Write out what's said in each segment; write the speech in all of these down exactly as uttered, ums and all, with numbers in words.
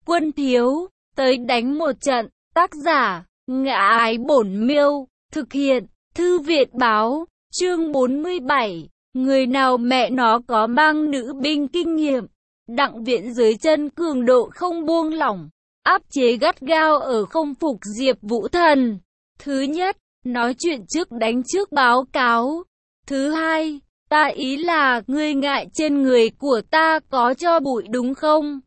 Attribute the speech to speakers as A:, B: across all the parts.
A: Quân thiếu, tới đánh một trận. Tác giả, Ngã Ái Bổn Miêu. Thực hiện, Thư viện báo. Chương bốn mươi bảy. Người nào mẹ nó có mang nữ binh kinh nghiệm. Đặng Viễn dưới chân cường độ không buông lỏng, áp chế gắt gao ở không phục Diệp Vũ Thần. Thứ nhất, nói chuyện trước đánh trước báo cáo. Thứ hai, ta ý là ngươi ngại trên người của ta có cho bụi đúng không?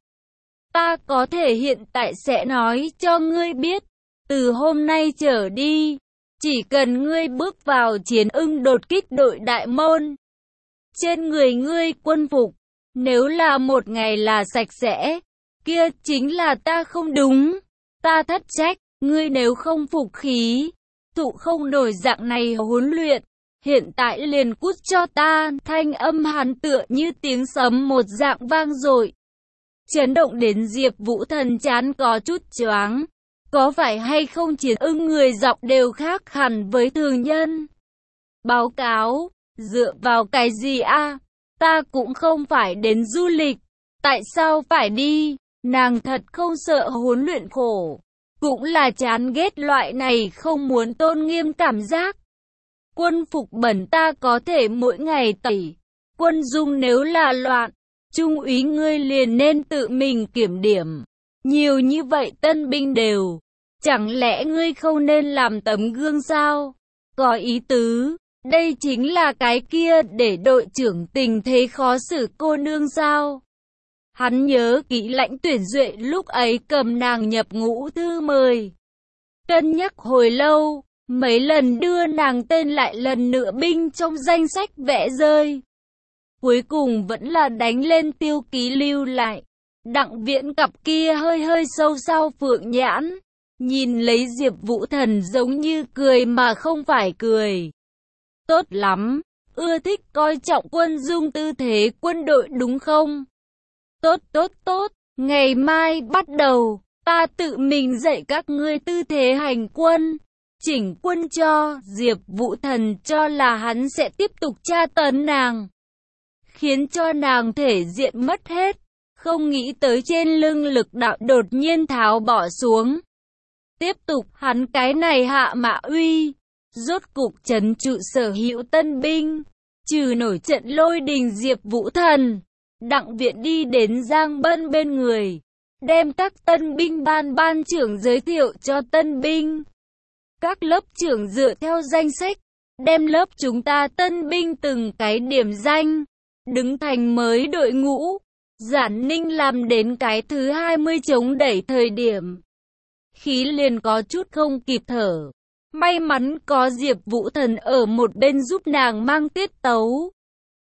A: Ta có thể hiện tại sẽ nói cho ngươi biết, từ hôm nay trở đi, chỉ cần ngươi bước vào chiến ưng đột kích đội đại môn, trên người ngươi quân phục, nếu là một ngày là sạch sẽ, kia chính là ta không đúng, ta thất trách, ngươi nếu không phục khí, thụ không nổi dạng này huấn luyện, hiện tại liền cút cho ta. Thanh âm hắn tựa như tiếng sấm một dạng vang dội, chấn động đến Diệp Vũ Thần chán có chút choáng. Có phải hay không chiến ưng người giọng đều khác hẳn với thường nhân? Báo cáo, dựa vào cái gì a? Ta cũng không phải đến du lịch, tại sao phải đi? Nàng thật không sợ huấn luyện khổ, cũng là chán ghét loại này không muốn tôn nghiêm cảm giác. Quân phục bẩn ta có thể mỗi ngày tẩy, quân dung nếu là loạn, trung úy ngươi liền nên tự mình kiểm điểm. Nhiều như vậy tân binh đều, chẳng lẽ ngươi không nên làm tấm gương sao? Có ý tứ, đây chính là cái kia để đội trưởng tình thế khó xử cô nương sao? Hắn nhớ kỹ Lãnh Tuyển Duệ lúc ấy cầm nàng nhập ngũ thư mời, cân nhắc hồi lâu, mấy lần đưa nàng tên lại lần nữa binh trong danh sách vẽ rơi. Cuối cùng vẫn là đánh lên tiêu ký lưu lại. Đặng Viễn cặp kia hơi hơi sâu sau phượng nhãn, nhìn lấy Diệp Vũ Thần giống như cười mà không phải cười. Tốt lắm, ưa thích coi trọng quân dung tư thế quân đội đúng không? Tốt tốt tốt, ngày mai bắt đầu, ta tự mình dạy các ngươi tư thế hành quân, chỉnh quân cho. Diệp Vũ Thần cho là hắn sẽ tiếp tục tra tấn nàng, khiến cho nàng thể diện mất hết. Không nghĩ tới trên lưng lực đạo đột nhiên tháo bỏ xuống. Tiếp tục hắn cái này hạ mã uy, rốt cục trấn trụ sở hữu tân binh, trừ nổi trận lôi đình Diệp Vũ Thần. Đặng Viễn đi đến Giang Bân bên người, đem các tân binh ban ban trưởng giới thiệu cho tân binh. Các lớp trưởng dựa theo danh sách, đem lớp chúng ta tân binh từng cái điểm danh, đứng thành mới đội ngũ. Giản Ninh làm đến cái thứ hai mươi chống đẩy thời điểm, khí liền có chút không kịp thở. May mắn có Diệp Vũ Thần ở một bên giúp nàng mang tiết tấu.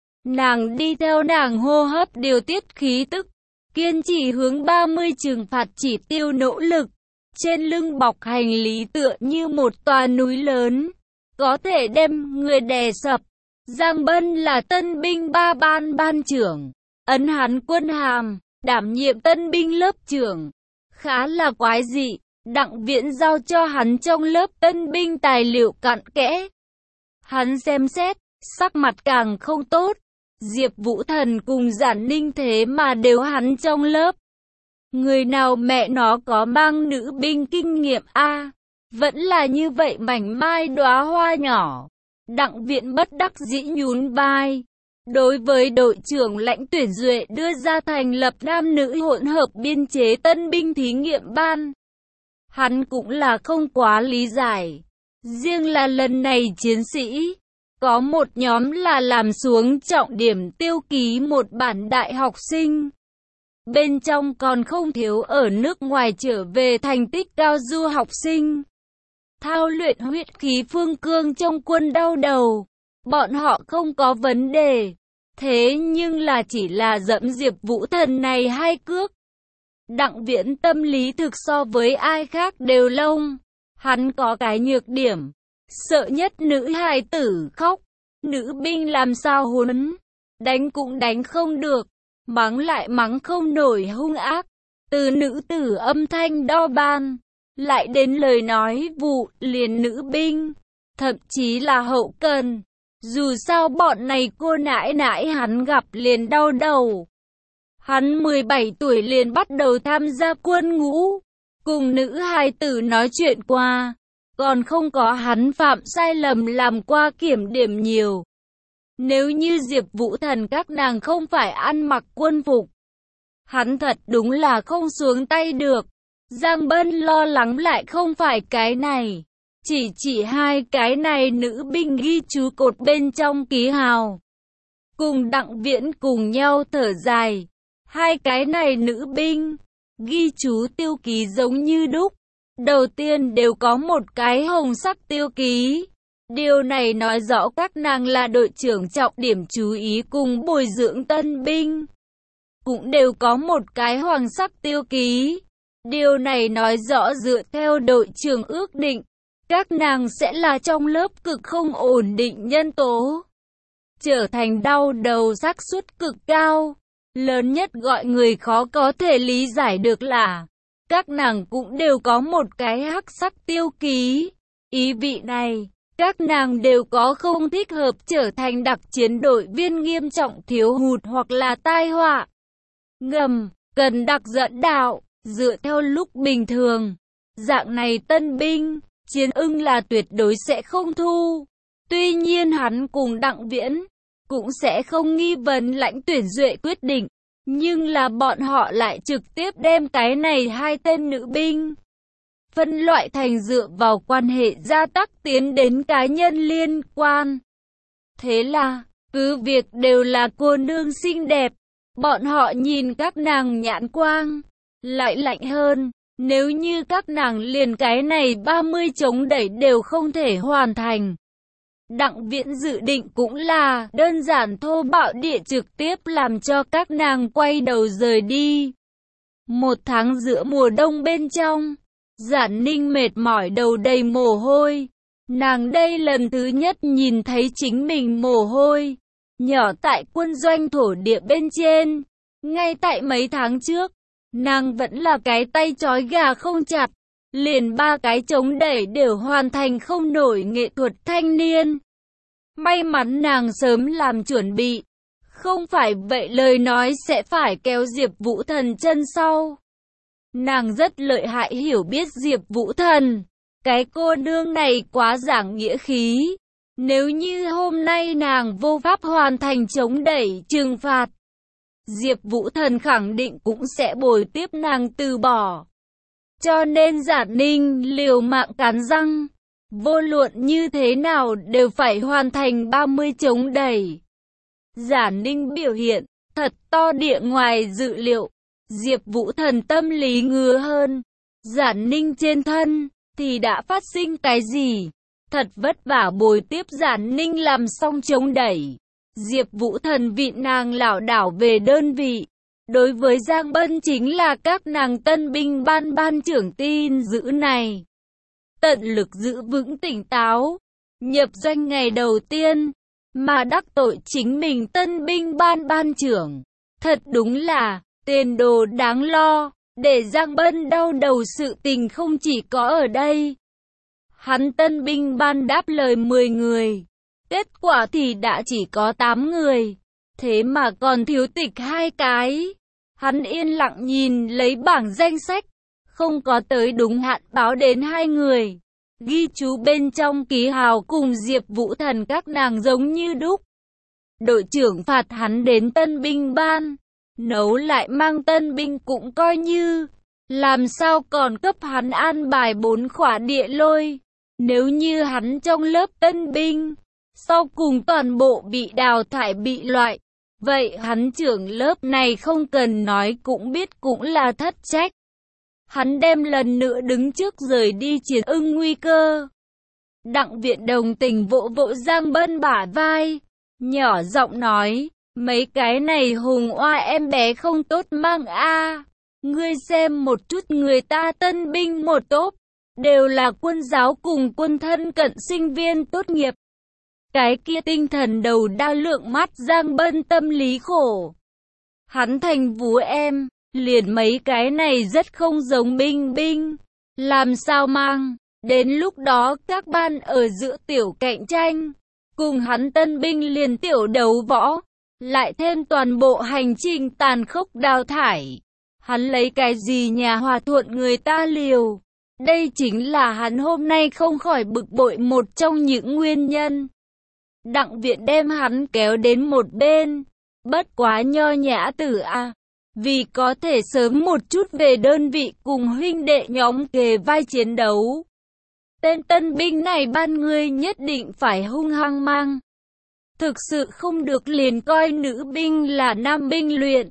A: Nàng đi theo nàng hô hấp điều tiết khí tức, kiên trì hướng ba mươi trừng phạt chỉ tiêu nỗ lực. Trên lưng bọc hành lý tựa như một tòa núi lớn, có thể đem người đè sập. Giang Bân là tân binh ba ban ban trưởng, ấn hắn quân hàm, đảm nhiệm tân binh lớp trưởng. Khá là quái dị, Đặng Viễn giao cho hắn trong lớp tân binh tài liệu cặn kẽ. Hắn xem xét, sắc mặt càng không tốt. Diệp Vũ Thần cùng Giản Ninh thế mà đều hắn trong lớp. Người nào mẹ nó có mang nữ binh kinh nghiệm a? Vẫn là như vậy mảnh mai đóa hoa nhỏ. Đặng Viễn bất đắc dĩ nhún vai. Đối với đội trưởng Lãnh Tuyển Duệ đưa ra thành lập nam nữ hỗn hợp biên chế tân binh thí nghiệm ban, hắn cũng là không quá lý giải. Riêng là lần này chiến sĩ, có một nhóm là làm xuống trọng điểm tiêu ký một bản đại học sinh. Bên trong còn không thiếu ở nước ngoài trở về thành tích cao du học sinh. Thao luyện huyết khí phương cương trong quân đau đầu, bọn họ không có vấn đề. Thế nhưng là chỉ là dẫm Diệp Vũ Thần này hai cước. Đặng Viễn tâm lý thực so với ai khác đều lông. Hắn có cái nhược điểm, sợ nhất nữ hài tử khóc. Nữ binh làm sao huấn, đánh cũng đánh không được, mắng lại mắng không nổi hung ác. Từ nữ tử âm thanh đo ban, lại đến lời nói vụ liền nữ binh, thậm chí là hậu cần. Dù sao bọn này cô nãi nãi hắn gặp liền đau đầu. Hắn mười bảy tuổi liền bắt đầu tham gia quân ngũ, cùng nữ hài tử nói chuyện qua, còn không có hắn phạm sai lầm làm qua kiểm điểm nhiều. Nếu như Diệp Vũ Thần các nàng không phải ăn mặc quân phục, hắn thật đúng là không xuống tay được. Giang Bân lo lắng lại không phải cái này, chỉ chỉ hai cái này nữ binh ghi chú cột bên trong ký hào. Cùng Đặng Viễn cùng nhau thở dài, hai cái này nữ binh, ghi chú tiêu ký giống như đúc. Đầu tiên đều có một cái hồng sắc tiêu ký. Điều này nói rõ các nàng là đội trưởng trọng điểm chú ý cùng bồi dưỡng tân binh. Cũng đều có một cái hoàng sắc tiêu ký. Điều này nói rõ dựa theo đội trưởng ước định, các nàng sẽ là trong lớp cực không ổn định nhân tố, trở thành đau đầu xác suất cực cao. Lớn nhất gọi người khó có thể lý giải được là, các nàng cũng đều có một cái hắc sắc tiêu ký. Ý vị này, các nàng đều có không thích hợp trở thành đặc chiến đội viên nghiêm trọng thiếu hụt hoặc là tai họa ngầm, cần đặc dẫn đạo. Dựa theo lúc bình thường, dạng này tân binh, Chiến Ưng là tuyệt đối sẽ không thu. Tuy nhiên hắn cùng Đặng Viễn cũng sẽ không nghi vấn lãnh tuyển duệ quyết định, nhưng là bọn họ lại trực tiếp đem cái này hai tên nữ binh phân loại thành dựa vào quan hệ gia tắc tiến đến cá nhân liên quan. Thế là, cứ việc đều là cô nương xinh đẹp, bọn họ nhìn các nàng nhãn quang lại lạnh hơn. Nếu như các nàng liền cái này ba mươi chống đẩy đều không thể hoàn thành, Đặng Viễn dự định cũng là đơn giản thô bạo địa trực tiếp làm cho các nàng quay đầu rời đi. Một tháng giữa mùa đông bên trong, Giản Ninh mệt mỏi đầu đầy mồ hôi. Nàng đây lần thứ nhất nhìn thấy chính mình mồ hôi nhỏ tại quân doanh thổ địa bên trên. Ngay tại mấy tháng trước, nàng vẫn là cái tay trói gà không chặt, liền ba cái chống đẩy đều hoàn thành không nổi nghệ thuật thanh niên. May mắn nàng sớm làm chuẩn bị, không phải vậy lời nói sẽ phải kéo Diệp Vũ Thần chân sau. Nàng rất lợi hại hiểu biết Diệp Vũ Thần, cái cô nương này quá giảng nghĩa khí. Nếu như hôm nay nàng vô pháp hoàn thành chống đẩy trừng phạt, Diệp Vũ Thần khẳng định cũng sẽ bồi tiếp nàng từ bỏ. Cho nên Giản Ninh liều mạng cắn răng, vô luận như thế nào đều phải hoàn thành ba mươi chống đẩy. Giản Ninh biểu hiện thật to địa ngoài dự liệu, Diệp Vũ Thần tâm lý ngứa hơn. Giản Ninh trên thân thì đã phát sinh cái gì? Thật vất vả bồi tiếp Giản Ninh làm xong chống đẩy, Diệp Vũ Thần vịn nàng lảo đảo về đơn vị. Đối với Giang Bân chính là các nàng tân binh ban ban trưởng tin giữ này, tận lực giữ vững tỉnh táo. Nhập doanh ngày đầu tiên mà đắc tội chính mình tân binh ban ban trưởng, thật đúng là tiền đồ đáng lo. Để Giang Bân đau đầu sự tình không chỉ có ở đây. Hắn tân binh ban đáp lời mười người, kết quả thì đã chỉ có tám người, thế mà còn thiếu tịch hai cái. Hắn yên lặng nhìn lấy bảng danh sách, không có tới đúng hạn báo đến hai người. Ghi chú bên trong ký hào cùng Diệp Vũ Thần các nàng giống như đúc. Đội trưởng phạt hắn đến tân binh ban, nấu lại mang tân binh cũng coi như, làm sao còn cấp hắn an bài bốn khỏa địa lôi. Nếu như hắn trong lớp tân binh, sau cùng toàn bộ bị đào thải bị loại, vậy hắn trưởng lớp này không cần nói cũng biết cũng là thất trách. Hắn đem lần nữa đứng trước rời đi Chiến Ưng nguy cơ. Đặng Viện đồng tình vỗ vỗ Giang Bân bả vai, nhỏ giọng nói, mấy cái này hùng oa em bé không tốt mang a. Ngươi xem một chút người ta tân binh một tốp, đều là quân giáo cùng quân thân cận sinh viên tốt nghiệp. Cái kia tinh thần đầu đa lượng mắt Giang Bân tâm lý khổ. Hắn thành vú em, liền mấy cái này rất không giống binh binh. Làm sao mang, đến lúc đó các ban ở giữa tiểu cạnh tranh, cùng hắn tân binh liền tiểu đấu võ. lại thêm toàn bộ hành trình tàn khốc đào thải. Hắn lấy cái gì nhà hòa thuận người ta liều? Đây chính là hắn hôm nay không khỏi bực bội một trong những nguyên nhân. Đặng Viện đem hắn kéo đến một bên. Bất quá nho nhã tử a, vì có thể sớm một chút về đơn vị cùng huynh đệ nhóm kề vai chiến đấu. Tên tân binh này ban ngươi nhất định phải hung hăng mang. Thực sự không được liền coi nữ binh là nam binh luyện.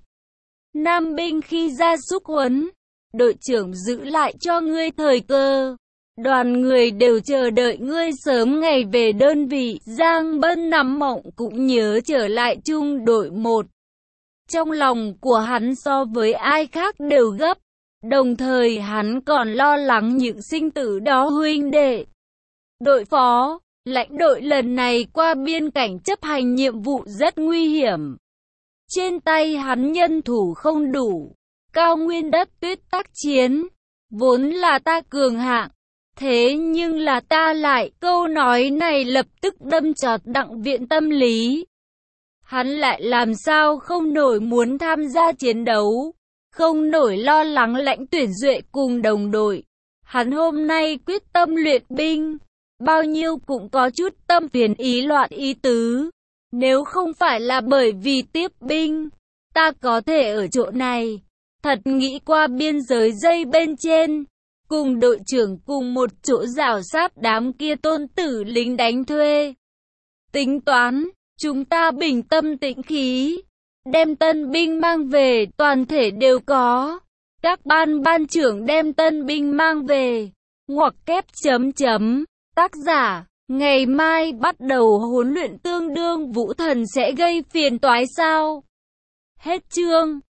A: Nam binh khi ra xúc huấn, đội trưởng giữ lại cho ngươi thời cơ. Đoàn người đều chờ đợi ngươi sớm ngày về đơn vị. Giang Bân nắm mộng cũng nhớ trở lại trung đội một. Trong lòng của hắn so với ai khác đều gấp. Đồng thời hắn còn lo lắng những sinh tử đó huynh đệ. Đội phó, lãnh đội lần này qua biên cảnh chấp hành nhiệm vụ rất nguy hiểm. Trên tay hắn nhân thủ không đủ. Cao nguyên đất tuyết tác chiến, vốn là ta cường hạng. Thế nhưng là ta lại, câu nói này lập tức đâm chọt Đặng Viện tâm lý. Hắn lại làm sao không nổi muốn tham gia chiến đấu, không nổi lo lắng Lãnh Tuyển Duệ cùng đồng đội. Hắn hôm nay quyết tâm luyện binh, bao nhiêu cũng có chút tâm phiền ý loạn ý tứ. Nếu không phải là bởi vì tiếp binh, ta có thể ở chỗ này, thật nghĩ qua biên giới dây bên trên, cùng đội trưởng cùng một chỗ rào sát đám kia tôn tử lính đánh thuê. Tính toán, chúng ta bình tâm tĩnh khí, đem tân binh mang về, toàn thể đều có. Các ban ban trưởng đem tân binh mang về. Ngoặc kép chấm chấm. Tác giả, ngày mai bắt đầu huấn luyện tương đương vũ thần sẽ gây phiền toái sao? Hết chương.